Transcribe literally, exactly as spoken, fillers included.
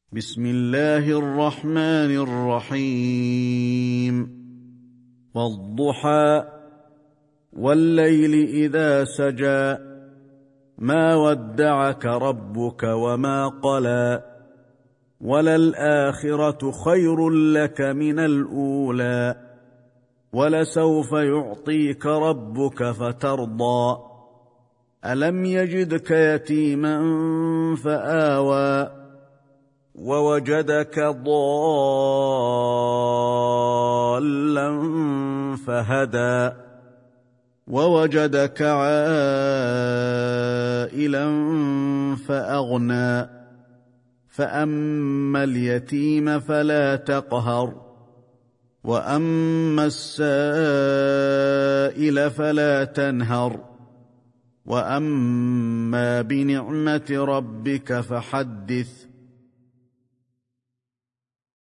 بسم الله الرحمن الرحيم والضحى والليل إذا سجى ما ودعك ربك وما قلى وللآخرة خير لك من الأولى ولسوف يعطيك ربك فترضى ألم يجدك يتيما فآوى ووجدك ضالا فهدى ووجدك عائلا فأغنى فأما اليتيم فلا تقهر وأما السائل فلا تنهر وأما بنعمة ربك فحدث